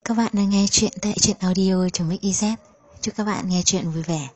Các bạn đang nghe chuyện tại truyện audio.mix.iz. Chúc các bạn nghe chuyện vui vẻ.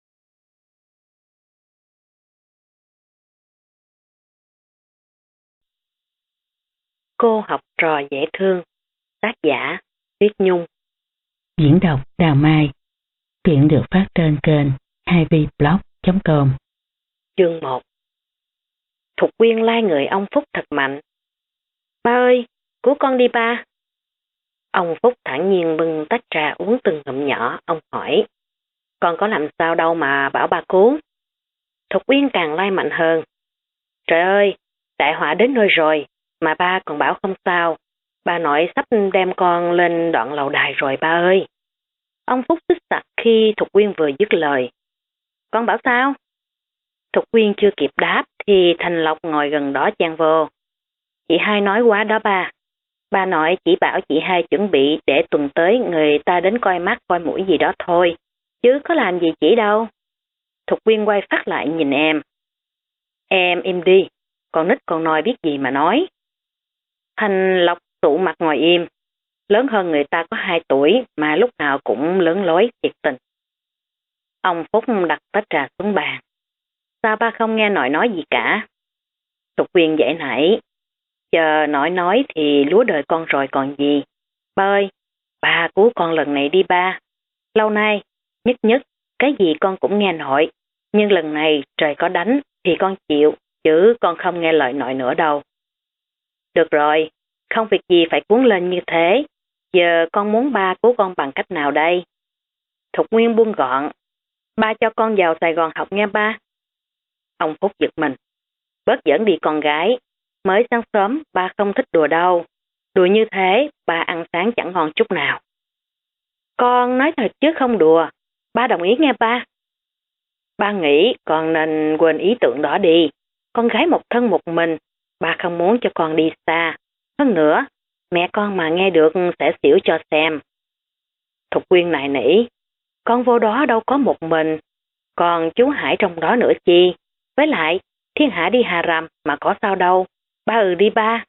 Cô học trò dễ thương. Tác giả Tuyết Nhung. Diễn đọc Đào Mai. Truyện được phát trên kênh 2vblog.com. Chương 1. Thục Quyên lai người ông Phúc thật mạnh. Ba ơi, cứu con đi ba. Ông Phúc thản nhiên bưng tách trà uống từng ngụm nhỏ. Ông hỏi, con có làm sao đâu mà bảo ba cứu. Thục Quyên càng lai mạnh hơn. Trời ơi, đại họa đến nơi rồi, mà ba còn bảo không sao. Bà nội sắp đem con lên đoạn lầu đài rồi ba ơi. Ông Phúc xích sặc khi Thục Quyên vừa dứt lời. Con bảo sao? Thục Quyên chưa kịp đáp thì Thành Lộc ngồi gần đó chen vô. Chị hai nói quá đó ba. Ba nội chỉ bảo chị hai chuẩn bị để tuần tới người ta đến coi mắt coi mũi gì đó thôi, chứ có làm gì chỉ đâu. Thục Quyên quay phát lại nhìn em. Em im đi, con nít con nói biết gì mà nói. Thành Lộc tụ mặt ngồi im. Lớn hơn người ta có 2 tuổi mà lúc nào cũng lớn lối thiệt tình. Ông Phúc đặt tách trà xuống bàn. Sao ba không nghe nội nói gì cả? Thục Quyên giải nảy. Chờ nội nói thì lúa đời con rồi còn gì. Ba ơi, ba cứu con lần này đi ba. Lâu nay, nhất cái gì con cũng nghe nội. Nhưng lần này trời có đánh thì con chịu, chứ con không nghe lời nội nữa đâu. Được rồi, không việc gì phải cuốn lên như thế. Giờ con muốn ba cứu con bằng cách nào đây? Thục Nguyên buông gọn. Ba cho con vào Sài Gòn học nghe ba. Ông Phúc giật mình. Bớt giỡn đi con gái. Mới sáng sớm ba không thích đùa đâu. Đùa như thế ba ăn sáng chẳng ngon chút nào. Con nói thật chứ không đùa. Ba đồng ý nghe ba. Ba nghĩ con nên quên ý tưởng đó đi. Con gái một thân một mình. Ba không muốn cho con đi xa. Hơn nữa, mẹ con mà nghe được sẽ xỉu cho xem. Thục Quyên nài nỉ. Con vô đó đâu có một mình. Còn chú Hải trong đó nữa chi. Với lại, thiên hạ đi Hà Ràm mà có sao đâu. Ba đi ba.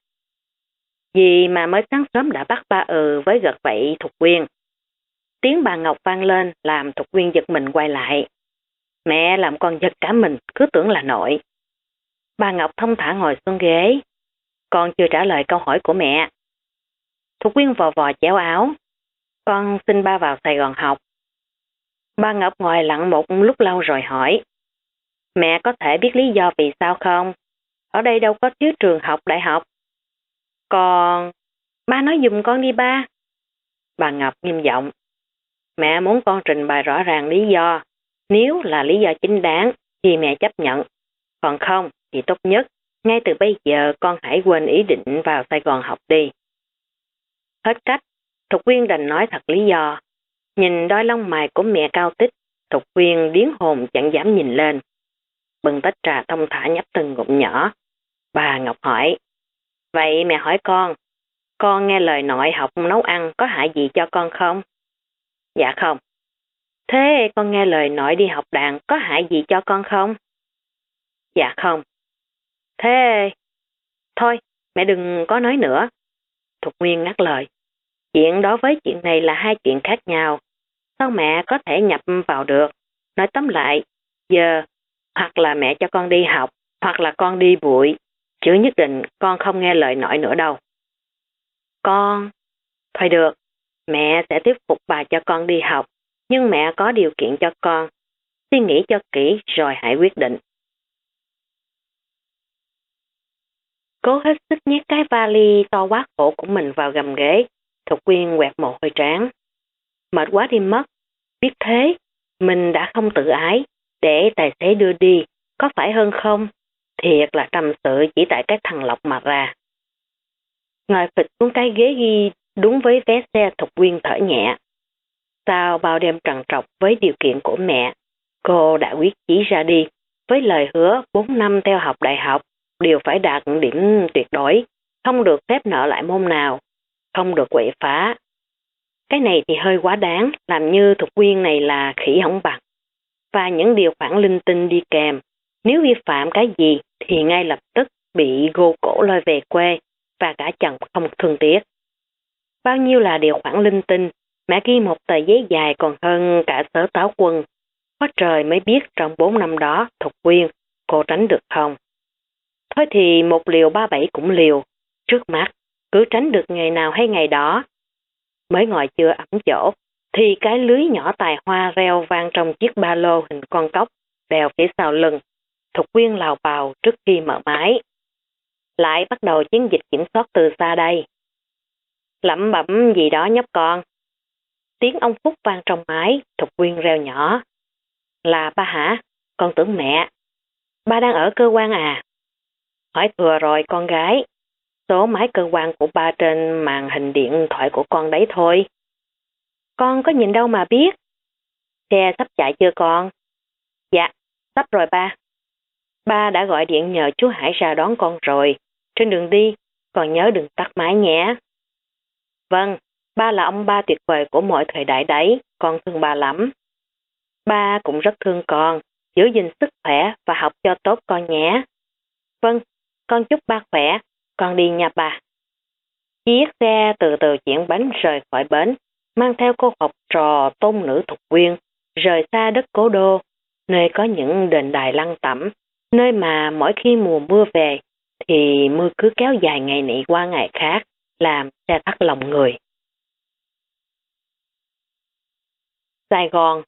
Gì mà mới sáng sớm đã bắt ba với gật vậy Thục Quyên. Tiếng bà Ngọc vang lên làm Thục Quyên giật mình quay lại. Mẹ làm con giật cả mình, cứ tưởng là nội. Bà Ngọc thông thả ngồi xuống ghế. Con chưa trả lời câu hỏi của mẹ. Thục Quyên vò vò chéo áo. Con xin ba vào Sài Gòn học. Bà Ngọc ngồi lặng một lúc lâu rồi hỏi. Mẹ có thể biết lý do vì sao không? Ở đây đâu có thiếu trường học đại học. Con... Ba nói giùm con đi ba. Bà Ngọc nghiêm giọng. Mẹ muốn con trình bày rõ ràng lý do. Nếu là lý do chính đáng thì mẹ chấp nhận. Còn không thì tốt nhất, ngay từ bây giờ con hãy quên ý định vào Sài Gòn học đi. Hết cách, Thục Quyên đành nói thật lý do. Nhìn đôi lông mày của mẹ cao tích, Thục Quyên điếng hồn chẳng dám nhìn lên. Bưng tách trà thông thả nhấp từng ngụm nhỏ. Bà Ngọc hỏi. Vậy mẹ hỏi con nghe lời nội học nấu ăn có hại gì cho con không? Dạ không. Thế con nghe lời nội đi học đàn có hại gì cho con không? Dạ không. Thế... Thôi, mẹ đừng có nói nữa. Thục Nguyên ngắt lời. Chuyện đó với chuyện này là 2 chuyện khác nhau. Sao mẹ có thể nhập vào được? Nói tóm lại, giờ hoặc là mẹ cho con đi học, hoặc là con đi bụi. Chứ nhất định con không nghe lời nội nữa đâu. Con... Thôi được, mẹ sẽ tiếp phục bà cho con đi học. Nhưng mẹ có điều kiện cho con. Suy nghĩ cho kỹ rồi hãy quyết định. Cố hết sức nhét cái vali to quá khổ của mình vào gầm ghế. Thục Quyên quẹt mồ hôi trán. Mệt quá đi mất. Biết thế, mình đã không tự ái. Để tài xế đưa đi, có phải hơn không? Thiệt là trầm sự chỉ tại cái thằng Lộc mà ra. Ngồi phịch xuống cái ghế ghi đúng với vé xe. Thục Quyên thở nhẹ. Sau bao đêm trằn trọc với điều kiện của mẹ, cô đã quyết chí ra đi. Với lời hứa 4 năm theo học đại học, đều phải đạt điểm tuyệt đối, không được phép nợ lại môn nào, không được quậy phá. Cái này thì hơi quá đáng, làm như Thục Quyên này là khỉ hỏng bạc. Và những điều khoản linh tinh đi kèm, nếu vi phạm cái gì thì ngay lập tức bị gô cổ lôi về quê và cả chồng không thương tiếc. Bao nhiêu là điều khoản linh tinh, mẹ ghi một tờ giấy dài còn hơn cả Sở Táo Quân. Có trời mới biết trong 4 năm đó, Thục Quyên, cô tránh được không? Thôi thì một liều 37 cũng liều. Trước mắt, cứ tránh được ngày nào hay ngày đó. Mới ngồi chưa ẩm chỗ, thì cái lưới nhỏ tài hoa reo vang trong chiếc ba lô hình con cóc, đeo phía sau lưng. Thục Quyên lào bào trước khi mở máy. Lại bắt đầu chiến dịch kiểm soát từ xa đây. Lẩm bẩm gì đó nhóc con. Tiếng ông Phúc vang trong máy, Thục Quyên reo nhỏ. Là ba hả? Con tưởng mẹ. Ba đang ở cơ quan à? Hỏi thừa rồi con gái. Số máy cơ quan của ba trên màn hình điện thoại của con đấy thôi. Con có nhìn đâu mà biết. Xe sắp chạy chưa con? Dạ, sắp rồi ba. Ba đã gọi điện nhờ chú Hải ra đón con rồi. Trên đường đi, con nhớ đừng tắt máy nhé. Vâng, ba là ông ba tuyệt vời của mọi thời đại đấy, con thương ba lắm. Ba cũng rất thương con, giữ gìn sức khỏe và học cho tốt con nhé. Vâng, con chúc ba khỏe, con đi nha bà. Chiếc xe từ từ chuyển bánh rời khỏi bến, mang theo cô học trò tôn nữ Thục Quyên, rời xa đất cố đô, nơi có những đền đài lăng tẩm, nơi mà mỗi khi mùa mưa về, thì mưa cứ kéo dài ngày này qua ngày khác, làm xe thắt lòng người. Sài Gòn.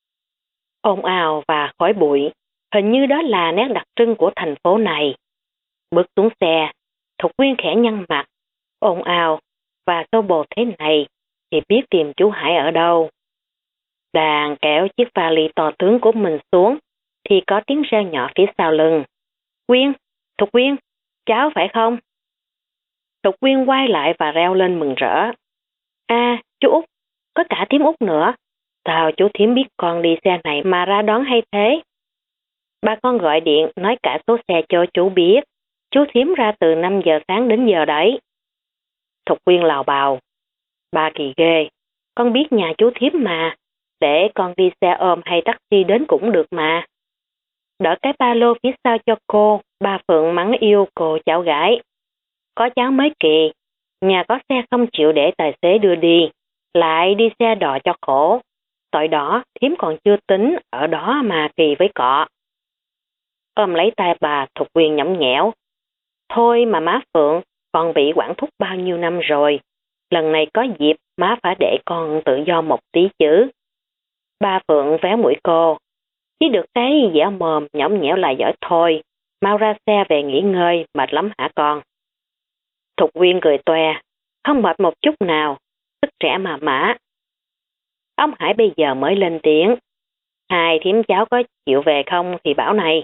Ồn ào và khói bụi, hình như đó là nét đặc trưng của thành phố này. Bước xuống xe, Thục Quyên khẽ nhăn mặt, ồn ào và xô bồ thế này thì biết tìm chú Hải ở đâu. Đang kéo chiếc vali to tướng của mình xuống thì có tiếng reo nhỏ phía sau lưng. Quyên, Thục Quyên, cháu phải không? Thục Quyên quay lại và reo lên mừng rỡ. À, chú Út, có cả thím Út nữa. Sao chú thím biết con đi xe này mà ra đón hay thế? Ba con gọi điện nói cả số xe cho chú biết. Chú thím ra từ 5 giờ sáng đến giờ đấy. Thục Quyên lào bào. Ba kỳ ghê, con biết nhà chú thím mà. Để con đi xe ôm hay taxi đến cũng được mà. Đỡ cái ba lô phía sau cho cô, ba Phượng mắng yêu cô cháu gái. Có cháu mới kỳ, nhà có xe không chịu để tài xế đưa đi, lại đi xe đò cho khổ. Tội đó thím còn chưa tính, ở đó mà kỳ với cọ. Ôm lấy tay bà, Thục Quyên nhõng nhẽo. Thôi mà má Phượng, con bị quản thúc bao nhiêu năm rồi. Lần này có dịp má phải để con tự do một tí chứ. Ba Phượng véo mũi cô. Chỉ được cái dẻo mồm nhõng nhẽo là giỏi thôi. Mau ra xe về nghỉ ngơi, mệt lắm hả con? Thục Quyên cười toe. Không mệt một chút nào, sức trẻ mà má. Ông Hải bây giờ mới lên tiếng. Hai thím cháu có chịu về không thì bảo này.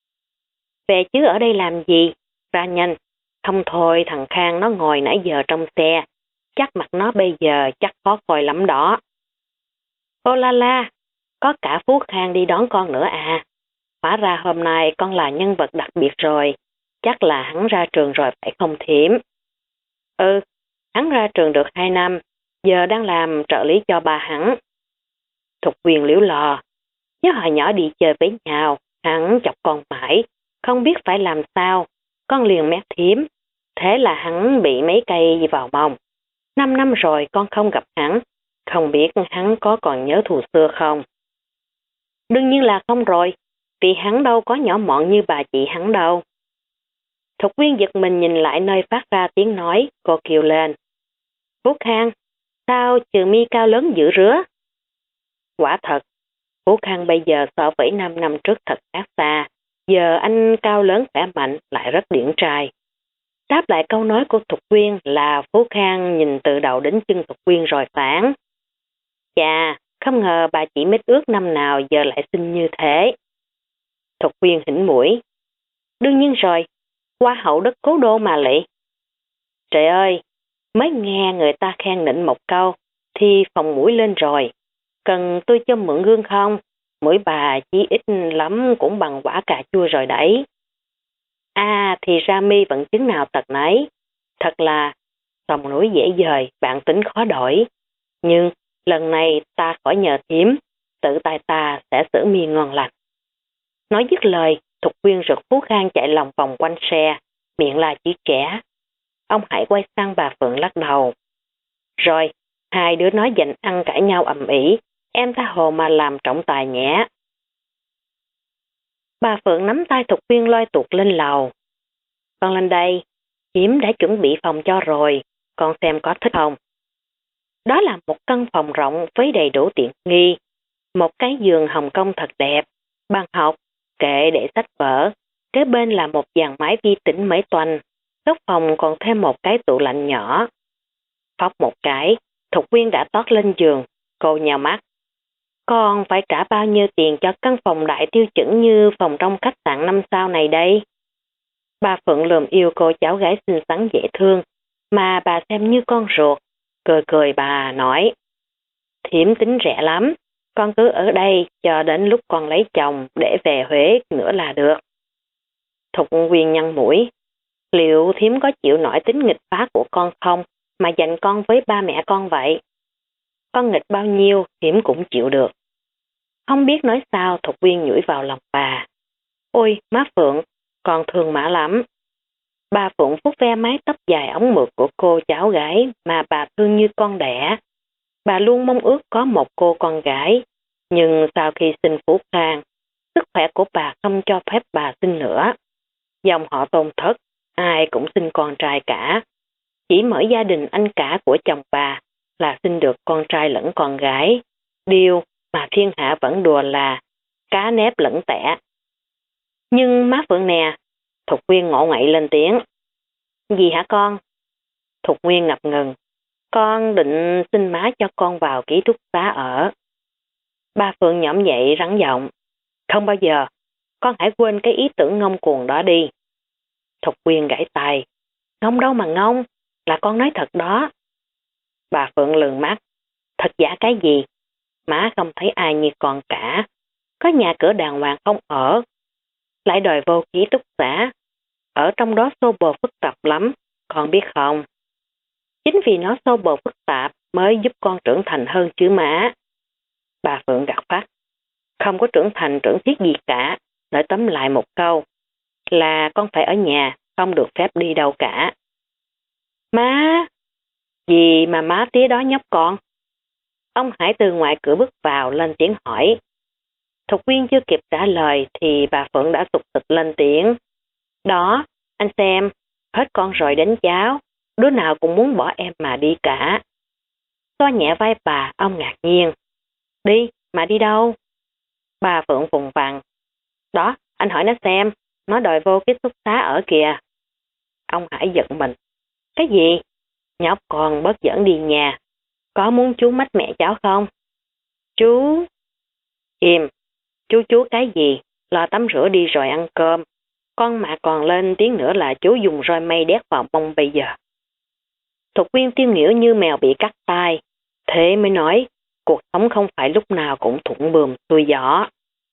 Về chứ ở đây làm gì? Ra nhanh. Không thôi thằng Khang nó ngồi nãy giờ trong xe. Chắc mặt nó bây giờ chắc khó coi lắm đó. Ô la la, có cả Phú Khang đi đón con nữa à. Hóa ra hôm nay con là nhân vật đặc biệt rồi. Chắc là hắn ra trường rồi phải không thím? Ừ, hắn ra trường được 2 năm. Giờ đang làm trợ lý cho bà hắn. Thục Quyên liếu lò. Nhớ hồi nhỏ đi chơi với nhau, hắn chọc con mãi. Không biết phải làm sao. Con liền mét thím. Thế là hắn bị mấy cây vào mông. 5 năm rồi con không gặp hắn. Không biết hắn có còn nhớ thù xưa không? Đương nhiên là không rồi. Vì hắn đâu có nhỏ mọn như bà chị hắn đâu. Thục Quyên giật mình nhìn lại nơi phát ra tiếng nói. Cô kêu lên. Phú Khang, sao trường mi cao lớn dữ rứa? Quả thật. Phú Khang bây giờ so với 5 năm trước thật khác xa. Giờ anh cao lớn khỏe mạnh lại rất điển trai. Đáp lại câu nói của Thục Quyên là Phú Khang nhìn từ đầu đến chân Thục Quyên rồi phản. Chà, không ngờ bà chỉ mít ước năm nào giờ lại xinh như thế. Thục Quyên hỉnh mũi. Đương nhiên rồi, hoa hậu đất cố đô mà lị. Trời ơi, mới nghe người ta khen nịnh một câu thì phồng mũi lên rồi. Cần tôi cho mượn gương không? Mũi bà chỉ ít lắm cũng bằng quả cà chua rồi đấy. À thì ra mi vẫn chứng nào tật nấy. Thật là sông núi dễ dời, bạn tính khó đổi. Nhưng lần này ta khỏi nhờ thím, tự tay ta sẽ xử mi ngon lành. Nói dứt lời, Thục Quyên rượt Phú Khang chạy lòng vòng quanh xe, miệng là chỉ trẻ. Ông Hải quay sang bà Phượng lắc đầu. Rồi, hai đứa nói giành ăn cãi nhau ầm ĩ, em tha hồ mà làm trọng tài nhé. Bà Phượng nắm tay Thục Quyên lôi tuột lên lầu. Con lên đây, Hiếm đã chuẩn bị phòng cho rồi, con xem có thích không? Đó là một căn phòng rộng với đầy đủ tiện nghi, một cái giường hồng kông thật đẹp, bàn học, kệ để sách vở, kế bên là một dàn máy vi tính mới toanh, góc phòng còn thêm một cái tủ lạnh nhỏ. Phóc một cái, Thục Quyên đã tót lên giường, cô nhào mắt. Con phải trả bao nhiêu tiền cho căn phòng đại tiêu chuẩn như phòng trong khách sạn 5 sao này đây? Bà Phượng lườm yêu cô cháu gái xinh xắn dễ thương, mà bà xem như con ruột. Cười cười bà nói, Thiểm tính rẻ lắm, con cứ ở đây cho đến lúc con lấy chồng để về Huế nữa là được. Thục Quyên nhăn mũi, liệu Thiểm có chịu nổi tính nghịch phá của con không mà dành con với ba mẹ con vậy? Con nghịch bao nhiêu Thiểm cũng chịu được. Không biết nói sao, Thục Quyên nhủi vào lòng bà. Ôi má Phượng, con thương má lắm. Bà Phượng vuốt ve mái tóc dài ống mượt của cô cháu gái mà bà thương như con đẻ. Bà luôn mong ước có một cô con gái, nhưng sau khi sinh Phú Khang, sức khỏe của bà không cho phép bà sinh nữa. Dòng họ Tôn Thất, ai cũng sinh con trai cả. Chỉ mỗi gia đình anh cả của chồng bà là sinh được con trai lẫn con gái. Điều mà thiên hạ vẫn đùa là cá nếp lẫn tẻ. Nhưng má Phượng nè, Thục Quyên ngộ ngậy lên tiếng. Gì hả con? Thục Quyên ngập ngừng. Con định xin má cho con vào ký túc xá ở. Ba Phượng nhõm dậy rắn giọng. Không bao giờ, con hãy quên cái ý tưởng ngông cuồng đó đi. Thục Quyên gãy tay. Ngông đâu mà ngông, là con nói thật đó. Bà Phượng lườm mắt. Thật giả cái gì? Má không thấy ai như con cả. Có nhà cửa đàng hoàng không ở. Lại đòi vô ký túc xá. Ở trong đó xô bồ phức tạp lắm, con biết không? Chính vì nó xô bồ phức tạp mới giúp con trưởng thành hơn chứ má. Bà Phượng gạt phát. Không có trưởng thành trưởng thiết gì cả. Nói tóm lại một câu. Là con phải ở nhà, không được phép đi đâu cả. Má! Gì mà má tía đó nhóc con? Ông Hải từ ngoài cửa bước vào lên tiếng hỏi. Thục Quyên chưa kịp trả lời thì bà Phượng đã sụt sịt lên tiếng. Đó, anh xem, hết con rồi đến cháu, đứa nào cũng muốn bỏ em mà đi cả. Xoa nhẹ vai bà, ông ngạc nhiên. Đi, mà đi đâu? Bà Phượng vùng vằng. Đó, anh hỏi nó xem, nó đòi vô ký túc xá ở kìa. Ông Hải giận mình. Cái gì? Nhóc con bớt giỡn đi nhà. Có muốn chú mách mẹ cháu không? Chú... Im, chú cái gì? Lo tắm rửa đi rồi ăn cơm. Con mà còn lên tiếng nữa là chú dùng roi mây đét vào mông bây giờ. Thục Quyên tiêu nghỉu như mèo bị cắt tai. Thế mới nói, cuộc sống không phải lúc nào cũng thuận buồm xuôi gió.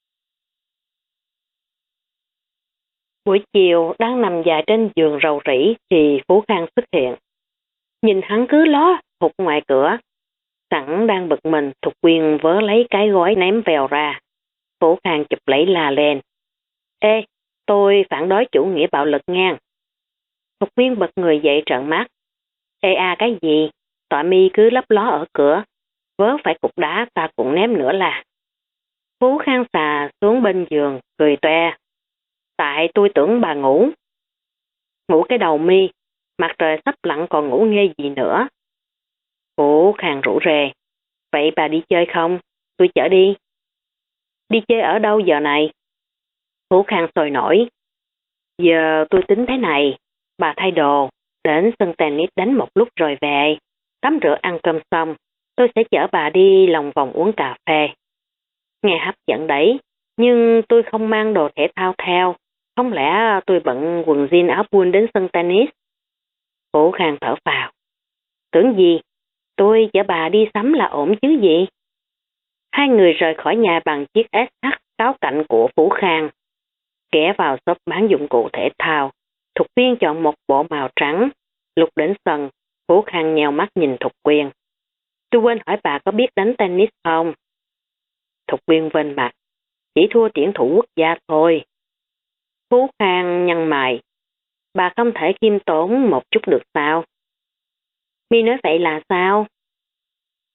Buổi chiều đang nằm dài trên giường rầu rĩ thì Phú Khang xuất hiện. Nhìn hắn cứ ló hụt ngoài cửa. Sẵn đang bực mình, Thục Quyên vớ lấy cái gói ném vèo ra. Phú Khang chụp lấy la lên. Ê, tôi phản đối chủ nghĩa bạo lực ngang. Thục Quyên bật người dậy trợn mắt. Ê cái gì? Tọa mi cứ lấp ló ở cửa. Vớ phải cục đá ta cũng ném nữa là. Phú Khang xà xuống bên giường, cười toe. Tại tôi tưởng bà ngủ. Ngủ cái đầu mi, mặt trời sắp lặn còn ngủ nghe gì nữa. Phú Khang rủ rề. Vậy bà đi chơi không? Tôi chở đi. Đi chơi ở đâu giờ này? Phú Khang sôi nổi. Giờ tôi tính thế này, bà thay đồ, đến sân tennis đánh một lúc rồi về, tắm rửa ăn cơm xong, tôi sẽ chở bà đi lòng vòng uống cà phê. Nghe hấp dẫn đấy, nhưng tôi không mang đồ thể thao theo, không lẽ tôi bận quần jean áo buôn đến sân tennis? Phú Khang thở phào. Tưởng gì, tôi chở bà đi sắm là ổn chứ gì? Hai người rời khỏi nhà bằng chiếc SH cáo cạnh của Phú Khang. Ghé vào shop bán dụng cụ thể thao, Thục Quyên chọn một bộ màu trắng. Lúc đến sân, Phú Khang nheo mắt nhìn Thục Quyên. Tôi quên hỏi bà có biết đánh tennis không? Thục Quyên vênh mặt. Chỉ thua tuyển thủ quốc gia thôi. Phú Khang nhăn mày. Bà không thể khiêm tốn một chút được sao? Mi nói vậy là sao?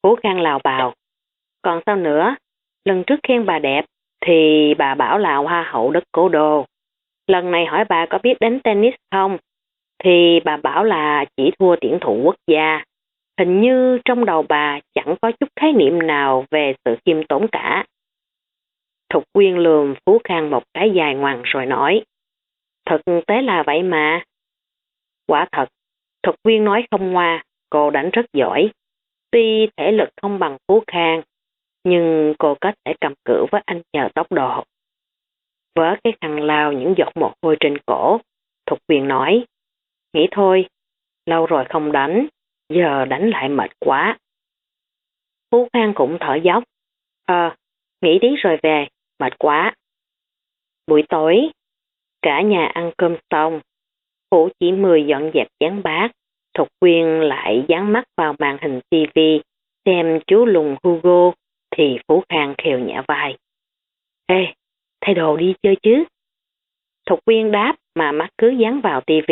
Phú Khang lào bào. Còn sao nữa? Lần trước khen bà đẹp thì bà bảo là hoa hậu đất Cố Đô. Lần này hỏi bà có biết đánh tennis không? Thì bà bảo là chỉ thua tuyển thủ quốc gia. Hình như trong đầu bà chẳng có chút khái niệm nào về sự khiêm tốn cả. Thục Quyên lườm Phú Khang một cái dài ngoằng rồi nói. Thực tế là vậy mà. Quả thật, Thục Quyên nói không ngoa, cô đánh rất giỏi. Tuy thể lực không bằng Phú Khang, nhưng cô có thể cầm cự với anh nhờ tốc độ. Vớ cái khăn lau những giọt mồ hôi trên cổ, Thục Quyên nói. Nghĩ thôi, lâu rồi không đánh, giờ đánh lại mệt quá. Phú Khang cũng thở dốc. Nghỉ tí rồi về, mệt quá. Buổi tối, cả nhà ăn cơm xong, Phú chỉ 10 dọn dẹp chén bát, Thục Quyên lại dán mắt vào màn hình TV xem chú lùn Hugo, thì Phú Khang khều nhẹ vai. Ê, thay đồ đi chơi chứ. Thục Quyên đáp mà mắt cứ dán vào TV.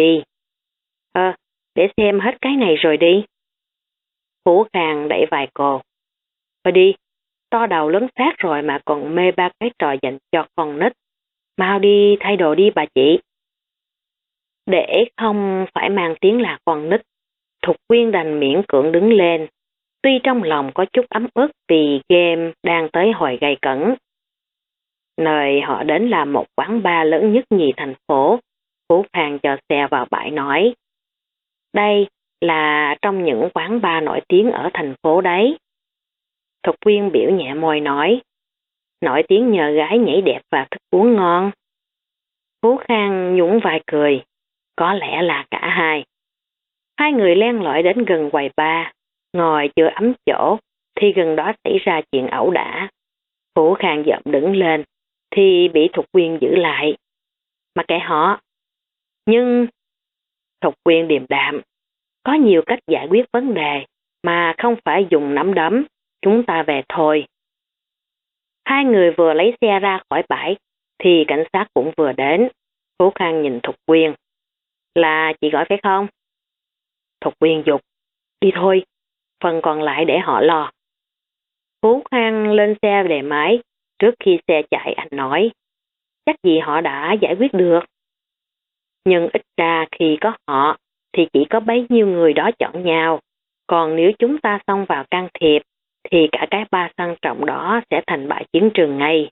Để xem hết cái này rồi đi. Phú Khang đẩy vai cô. Thôi đi, to đầu lớn xác rồi mà còn mê ba cái trò dành cho con nít. Mau đi thay đồ đi bà chị. Để không phải mang tiếng là con nít, Thục Quyên đành miễn cưỡng đứng lên. Tuy trong lòng có chút ấm ức vì game đang tới hồi gay cấn. Nơi họ đến là một quán bar lớn nhất nhì thành phố. Phú Khang cho xe vào bãi nói. Đây là trong những quán bar nổi tiếng ở thành phố đấy. Thục Quyên biểu nhẹ môi nói. Nổi tiếng nhờ gái nhảy đẹp và thức uống ngon. Phú Khang nhún vai cười. Có lẽ là cả hai. Hai người len lỏi đến gần quầy bar. Ngồi chưa ấm chỗ thì gần đó xảy ra chuyện ẩu đả. Phú Khang dậm đứng lên thì bị Thục Quyên giữ lại. Mà kệ họ. Nhưng Thục Quyên điềm đạm. Có nhiều cách giải quyết vấn đề mà không phải dùng nắm đấm. Chúng ta về thôi. Hai người vừa lấy xe ra khỏi bãi thì cảnh sát cũng vừa đến. Phú Khang nhìn Thục Quyên. Là chị gọi phải không? Thục Quyên dục. Đi thôi, phần còn lại để họ lo. Phú Khang lên xe đề máy. Trước khi xe chạy anh nói. Chắc gì họ đã giải quyết được. Nhưng ít ra khi có họ thì chỉ có bấy nhiêu người đó chọn nhau. Còn nếu chúng ta xông vào can thiệp thì cả cái ba sang trọng đó sẽ thành bãi chiến trường ngay.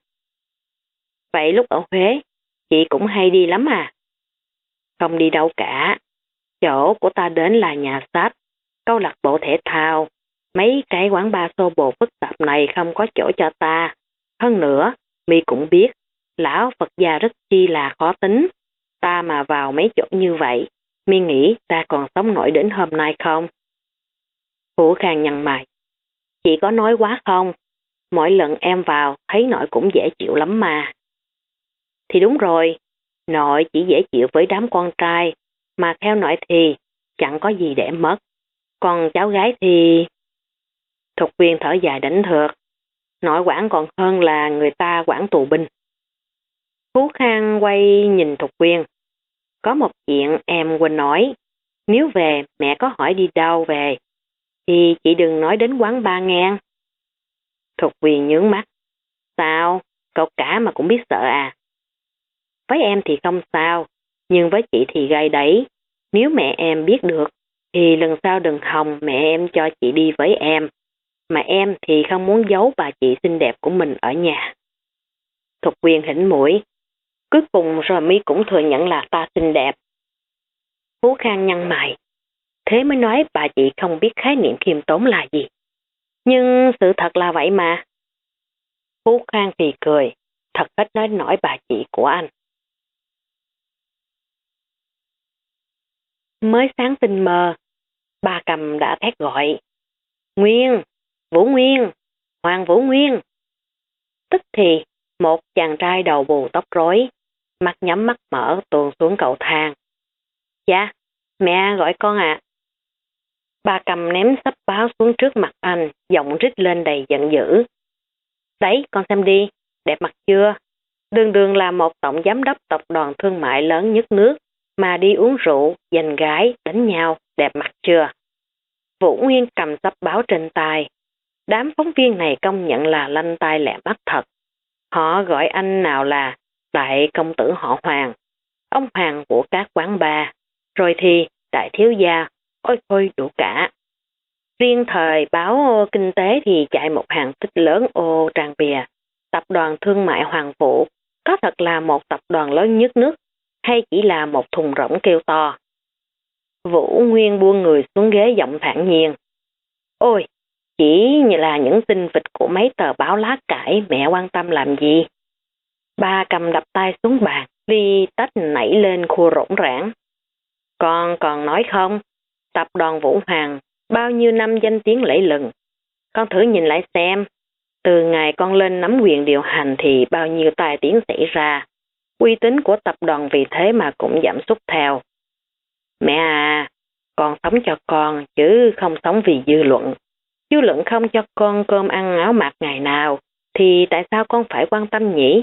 Vậy lúc ở Huế, chị cũng hay đi lắm à? Không đi đâu cả. Chỗ của ta đến là nhà sách, câu lạc bộ thể thao. Mấy cái quán bar xô bồ phức tạp này không có chỗ cho ta. Hơn nữa, mi cũng biết, lão Phật gia rất chi là khó tính. Ta mà vào mấy chỗ như vậy, mi nghĩ ta còn sống nổi đến hôm nay không? Phú Khang nhăn mày. Chị có nói quá không? Mỗi lần em vào thấy nội cũng dễ chịu lắm mà. Thì đúng rồi, nội chỉ dễ chịu với đám con trai, mà theo nội thì chẳng có gì để mất. Còn cháu gái thì... Thục Quyên thở dài đánh thượt. Nội quản còn hơn là người ta quản tù binh. Phú Khang quay nhìn Thục Quyên. Có một chuyện em quên nói. Nếu về mẹ có hỏi đi đâu về, thì chị đừng nói đến quán bar nghe. Thục Quyên nhướng mắt. Sao? Cậu cả mà cũng biết sợ à? Với em thì không sao, nhưng với chị thì gai đấy. Nếu mẹ em biết được, thì lần sau đừng hòng mẹ em cho chị đi với em. Mà em thì không muốn giấu bà chị xinh đẹp của mình ở nhà. Thục Quyên hỉnh mũi. Cuối cùng rồi mi cũng thừa nhận là ta xinh đẹp. Phú Khang nhăn mày. Thế mới nói bà chị không biết khái niệm khiêm tốn là gì. Nhưng sự thật là vậy mà. Phú Khang thì cười. Thật hết nói nổi bà chị của anh. Mới sáng tinh mơ, bà Cầm đã thét gọi. Nguyên, Vũ Nguyên, Hoàng Vũ Nguyên. Tức thì, một chàng trai đầu bù tóc rối, mắt nhắm mắt mở tuồn xuống cầu thang. Dạ, mẹ gọi con ạ. Bà Cầm ném sắp báo xuống trước mặt anh, giọng rít lên đầy giận dữ. Đấy, con xem đi, đẹp mặt chưa? Đường Đường là một tổng giám đốc tập đoàn thương mại lớn nhất nước, mà đi uống rượu, giành gái, đánh nhau, đẹp mặt chưa? Vũ Nguyên cầm sắp báo trên tay. Đám phóng viên này công nhận là lanh tai lẹ mắt thật. Họ gọi anh nào là đại công tử họ Hoàng, ông Hoàng của các quán bar, rồi thì đại thiếu gia, ôi thôi đủ cả. Riêng thời báo kinh tế thì chạy một hàng tích lớn ô tràng bìa. Tập đoàn thương mại Hoàng Vũ có thật là một tập đoàn lớn nhất nước hay chỉ là một thùng rỗng kêu to? Vũ Nguyên buông người xuống ghế giọng thản nhiên. Ôi, chỉ là những tin vịt của mấy tờ báo lá cải, mẹ quan tâm làm gì? Ba cầm đập tay xuống bàn, ly tách nảy lên khua rỗng rãng. Con còn nói không? Tập đoàn Vũ Hoàng bao nhiêu năm danh tiếng lẫy lừng. Con thử nhìn lại xem, từ ngày con lên nắm quyền điều hành thì bao nhiêu tai tiếng xảy ra. Uy tín của tập đoàn vì thế mà cũng giảm sút theo. Mẹ à, con sống cho con chứ không sống vì dư luận. Dư luận không cho con cơm ăn áo mặc ngày nào, thì tại sao con phải quan tâm nhỉ?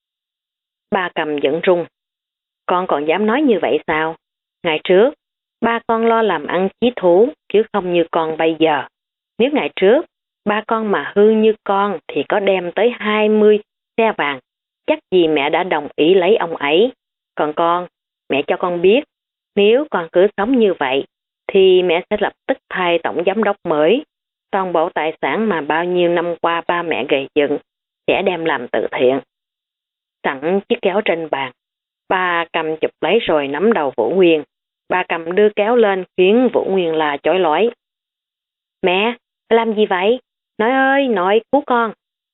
Ba cầm giận rung. Con còn dám nói như vậy sao? Ngày trước, ba con lo làm ăn chí thú, chứ không như con bây giờ. Nếu ngày trước, ba con mà hư như con thì có đem tới 20 xe vàng, chắc gì mẹ đã đồng ý lấy ông ấy. Còn con, mẹ cho con biết, nếu con cứ sống như vậy, thì mẹ sẽ lập tức thay tổng giám đốc mới. Toàn bộ tài sản mà bao nhiêu năm qua ba mẹ gây dựng sẽ đem làm từ thiện. Sẵn chiếc kéo trên bàn, ba cầm chụp lấy rồi nắm đầu Vũ Nguyên. Ba cầm đưa kéo lên khiến Vũ Nguyên là chói lói. Mẹ, làm gì vậy? Nội ơi, nội cứu con.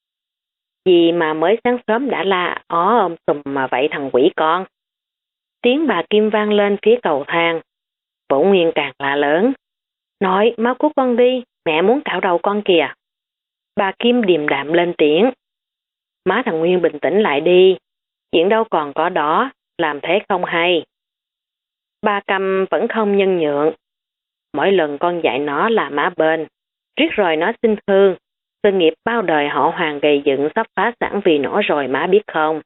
Gì mà mới sáng sớm đã la ó ôm sùm mà vậy thằng quỷ con. Tiếng bà Kim vang lên phía cầu thang. Vũ Nguyên càng la lớn. Nội, mau cứu con đi, mẹ muốn cạo đầu con kìa. Bà Kim điềm đạm lên tiếng. Má thằng Nguyên bình tĩnh lại đi, chuyện đâu còn có đó, làm thế không hay. Ba Căm vẫn không nhân nhượng. Mỗi lần con dạy nó là má bên, riết rồi nó xin hư, sự nghiệp bao đời họ Hoàng gây dựng sắp phá sản vì nó rồi má biết không?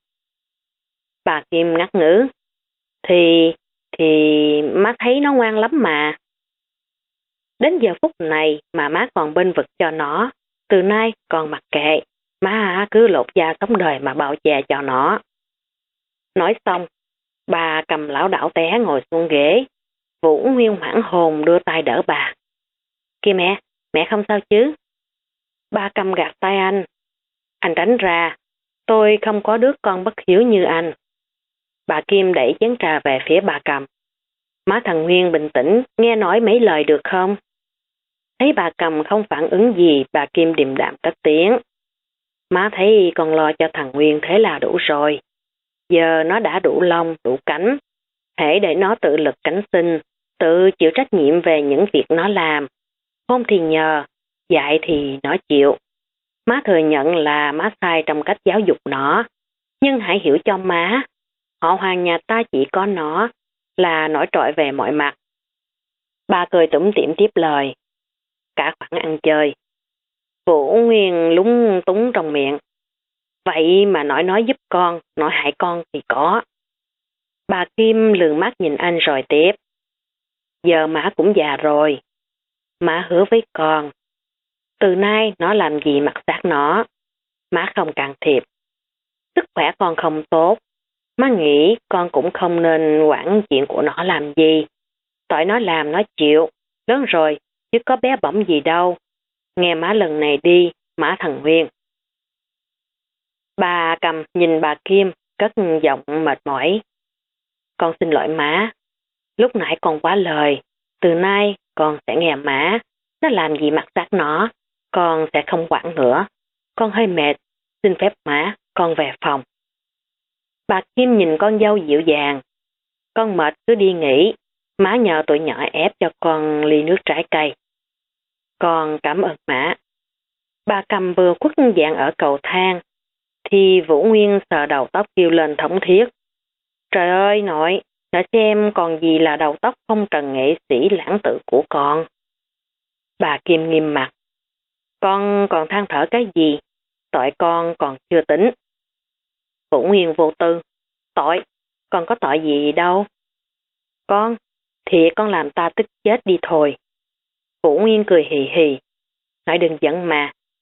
Bà Kim ngắt ngứ. Thì má thấy nó ngoan lắm mà. Đến giờ phút này mà má còn bên vực cho nó, từ nay còn mặc kệ, má cứ lột da sống đời mà bao che cho nó. Nói xong, bà cầm lão đảo té ngồi xuống ghế. Vũ Nguyên hoảng hồn đưa tay đỡ bà. Kìa mẹ không sao chứ? Bà cầm gạt tay anh. Anh tránh ra, tôi không có đứa con bất hiếu như anh. Bà Kim đẩy chén trà về phía bà cầm. Má thằng Nguyên bình tĩnh, nghe nói mấy lời được không? Thấy bà cầm không phản ứng gì, bà Kim điềm đạm cất tiếng. Má thấy con lo cho thằng Nguyên thế là đủ rồi. Giờ nó đã đủ lông, đủ cánh. Hãy để nó tự lực cánh sinh, tự chịu trách nhiệm về những việc nó làm. Không thì nhờ, dạy thì nó chịu. Má thừa nhận là má sai trong cách giáo dục nó. Nhưng hãy hiểu cho má, họ Hoàng nhà ta chỉ có nó là nổi trội về mọi mặt. Bà cười tủm tỉm tiếp lời. Cả khoản ăn chơi. Vũ Nguyên lúng túng trong miệng. Vậy mà nói giúp con, nói hại con thì có. Bà Kim lườm mắt nhìn anh rồi tiếp. Giờ má cũng già rồi. Má hứa với con. Từ nay nó làm gì mặc xác nó. Má không can thiệp. Sức khỏe con không tốt. Má nghĩ con cũng không nên quản chuyện của nó làm gì. Tội nó làm nó chịu. Lớn rồi, chứ có bé bỏng gì đâu. Nghe má lần này đi, má thằng Nguyên. Bà cầm nhìn bà Kim, cất giọng mệt mỏi. Con xin lỗi má. Lúc nãy con quá lời. Từ nay con sẽ nghe má. Nó làm gì mặc xác nó. Con sẽ không quản nữa. Con hơi mệt. Xin phép má, con về phòng. Bà Kim nhìn con dâu dịu dàng. Con mệt cứ đi nghỉ. Má nhờ tụi nhỏ ép cho con ly nước trái cây. Con cảm ơn má. Bà cầm vừa khuất dạng ở cầu thang. Thì Vũ Nguyên sờ đầu tóc kêu lên thống thiết. Trời ơi nội, xem còn gì là đầu tóc phong trần nghệ sĩ lãng tử của con. Bà Kim nghiêm mặt. Con còn than thở cái gì? Tội con còn chưa tính. Vũ Nguyên vô tư. Tội? Con có tội gì đâu. Con? Thì con làm ta tức chết đi thôi. Vũ Nguyên cười hì hì. Nói đừng giận mà.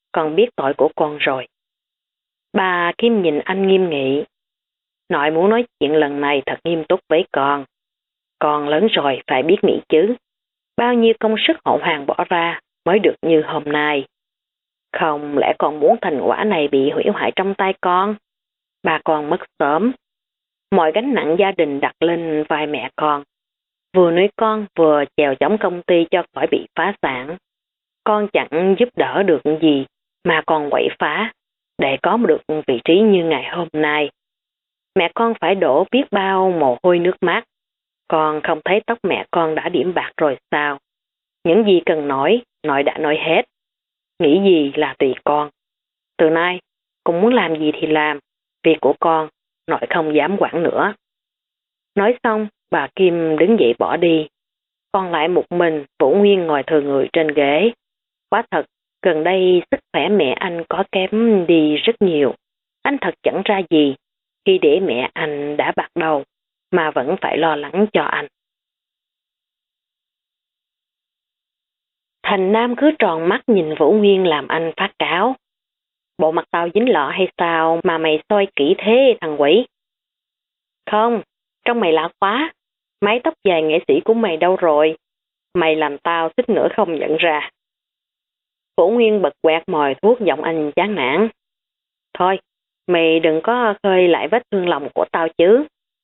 con biết tội của con rồi. Bà Kim nhìn anh nghiêm nghị. Nội muốn nói chuyện lần này thật nghiêm túc với con. Con lớn rồi phải biết nghĩ chứ. Bao nhiêu công sức hậu hoàng bỏ ra mới được như hôm nay. Không lẽ con muốn thành quả này bị hủy hoại trong tay con? Bà con mất sớm. Mọi gánh nặng gia đình đặt lên vai mẹ con. Vừa nuôi con vừa chèo chống công ty cho khỏi bị phá sản. Con chẳng giúp đỡ được gì mà còn quậy phá để có được vị trí như ngày hôm nay. Mẹ con phải đổ biết bao mồ hôi nước mắt. Con không thấy tóc mẹ con đã điểm bạc rồi sao? Những gì cần nói, nội đã nói hết. Nghĩ gì là tùy con. Từ nay, con muốn làm gì thì làm. Việc của con, nội không dám quản nữa. Nói xong, bà Kim đứng dậy bỏ đi. Còn lại một mình, Vũ Nguyên ngồi thừa người trên ghế. Quá thật, gần đây sức khỏe mẹ anh có kém đi rất nhiều. Anh thật chẳng ra gì khi để mẹ anh đã bạc đầu, mà vẫn phải lo lắng cho anh. Thành Nam cứ tròn mắt nhìn Vũ Nguyên làm anh phát cáo. Bộ mặt tao dính lọ hay sao mà mày soi kỹ thế thằng quỷ? Không, trông mày lạ quá. Mái tóc dài nghệ sĩ của mày đâu rồi? Mày làm tao suýt nữa không nhận ra. Vũ Nguyên bật quẹt mồi thuốc giọng anh chán nản. Thôi, mày đừng có khơi lại vết thương lòng của tao chứ.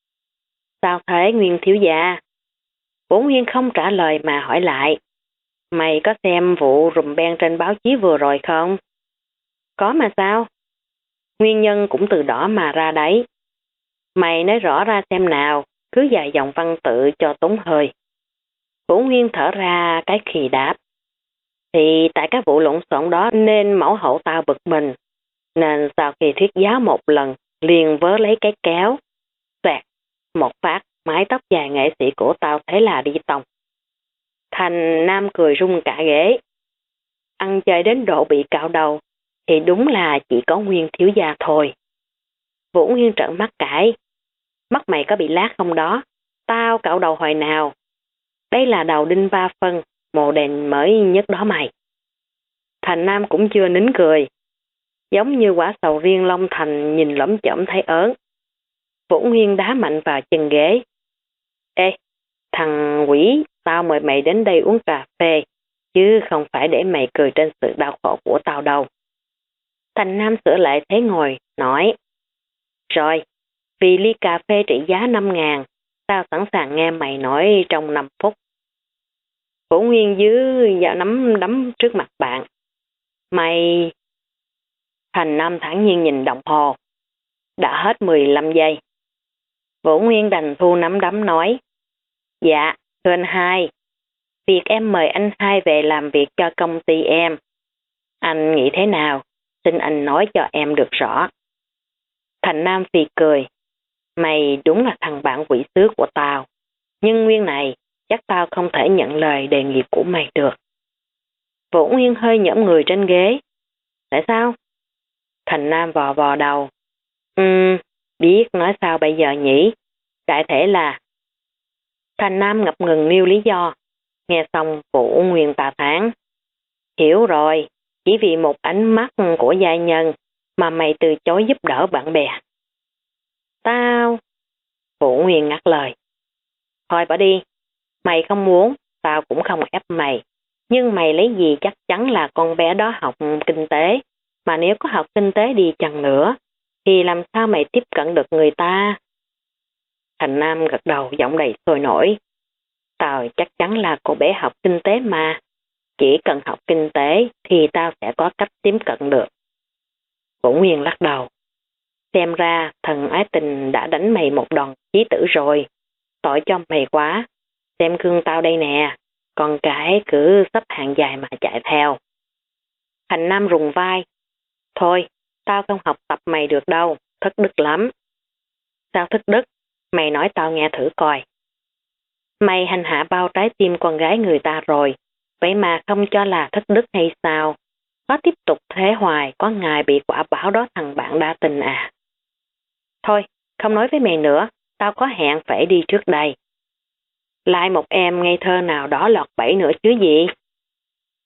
Sao thế Nguyên thiếu gia? Vũ Nguyên không trả lời mà hỏi lại. Mày có xem vụ rùm beng trên báo chí vừa rồi không? Có mà sao? Nguyên nhân cũng từ đó mà ra đấy. Mày nói rõ ra xem nào, cứ dài dòng văn tự cho tốn hơi. Vũ Nguyên thở ra cái khì đáp. Thì tại các vụ lộn xộn đó nên mẫu hậu tao bực mình. Nên sau khi thuyết giáo một lần, liền vớ lấy cái kéo. Xoẹt, một phát, mái tóc dài nghệ sĩ của tao thế là đi tòng. Thành Nam cười rung cả ghế. Ăn chơi đến độ bị cạo đầu, thì đúng là chỉ có Nguyên thiếu gia thôi. Vũ Nguyên trợn mắt cãi. Mắt mày có bị lát không đó? Tao cạo đầu hồi nào? Đây là đầu đinh ba phân, mồ đèn mới nhất đó mày. Thành Nam cũng chưa nín cười. Giống như quả sầu riêng Long Thành nhìn lẫm chởm thấy ớn. Vũ Nguyên đá mạnh vào chân ghế. Ê, thằng quỷ, tao mời mày đến đây uống cà phê, chứ không phải để mày cười trên sự đau khổ của tao đâu. Thành Nam sửa lại thế ngồi, nói. Rồi, vì ly cà phê trị giá 5.000, tao sẵn sàng nghe mày nói trong 5 phút. Vũ Nguyên dưới dạo nắm đấm trước mặt bạn. Mày... Thành Nam thản nhiên nhìn đồng hồ. Đã hết 15 giây. Vũ Nguyên đành thu nắm đấm nói. Dạ, thưa anh hai. Việc em mời anh hai về làm việc cho công ty em. Anh nghĩ thế nào? Xin anh nói cho em được rõ. Thành Nam phì cười. Mày đúng là thằng bạn quỷ sứ của tao. Nhưng Nguyên này, chắc tao không thể nhận lời đề nghị của mày được. Vũ Nguyên hơi nhõm người trên ghế. Tại sao? Thành Nam vò vò đầu. Biết nói sao bây giờ nhỉ? Đại thể là... Thành Nam ngập ngừng nêu lý do. Nghe xong Vũ Nguyên tà thán. Hiểu rồi, chỉ vì một ánh mắt của gia nhân mà mày từ chối giúp đỡ bạn bè. Tao... Vũ Nguyên ngắt lời. Thôi bỏ đi, mày không muốn, tao cũng không ép mày. Nhưng mày lấy gì chắc chắn là con bé đó học kinh tế. Mà nếu có học kinh tế đi chăng nữa, thì làm sao mày tiếp cận được người ta? Thành Nam gật đầu giọng đầy sôi nổi. Tao chắc chắn là cô bé học kinh tế mà. Chỉ cần học kinh tế thì tao sẽ có cách tiếp cận được. Vũ Nguyên lắc đầu. Xem ra thần ái tình đã đánh mày một đòn chí tử rồi. Tội cho mày quá. Xem gương tao đây nè. Còn cái cứ xếp hàng dài mà chạy theo. Thành Nam rùng vai. Thôi, tao không học tập mày được đâu. Thất đức lắm. Sao thất đức? Mày nói tao nghe thử coi. Mày hành hạ bao trái tim con gái người ta rồi. Vậy mà không cho là thất đức hay sao? Có tiếp tục thế hoài, có ngày bị quả báo đó thằng bạn đa tình à. Thôi, không nói với mày nữa, tao có hẹn phải đi trước đây. Lại một em ngây thơ nào đó lọt bẫy nữa chứ gì?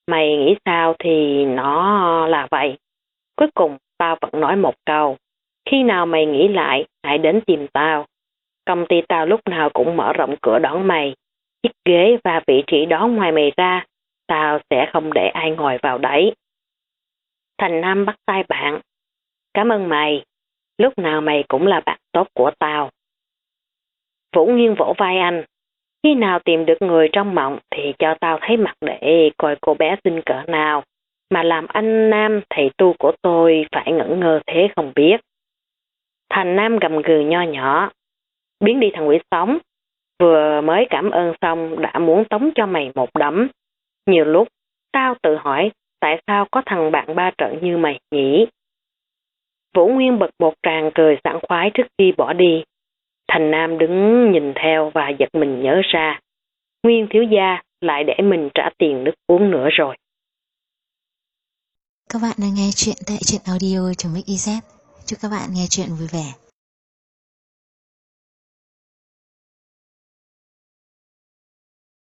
Mày nghĩ sao thì nó là vậy. Cuối cùng tao vẫn nói một câu. Khi nào mày nghĩ lại, hãy đến tìm tao. Công ty tao lúc nào cũng mở rộng cửa đón mày. Chiếc ghế và vị trí đó ngoài mày ra, tao sẽ không để ai ngồi vào đấy. Thành Nam bắt tay bạn. Cảm ơn mày. Lúc nào mày cũng là bạn tốt của tao. Vũ Nguyên vỗ vai anh. Khi nào tìm được người trong mộng thì cho tao thấy mặt để coi cô bé xinh cỡ nào. Mà làm anh Nam thầy tu của tôi phải ngẩn ngơ thế không biết. Thành Nam gầm gừ nho nhỏ. Biến đi thằng quỷ sống. Vừa mới cảm ơn xong đã muốn tống cho mày một đấm. Nhiều lúc tao tự hỏi tại sao có thằng bạn ba trận như mày nhỉ? Vũ Nguyên bật một tràng cười sảng khoái trước khi bỏ đi. Thành Nam đứng nhìn theo và giật mình nhớ ra. Nguyên thiếu gia lại để mình trả tiền nước uống nữa rồi. Các bạn đang nghe chuyện tại truyện audio.mix.iz. Chúc các bạn nghe chuyện vui vẻ.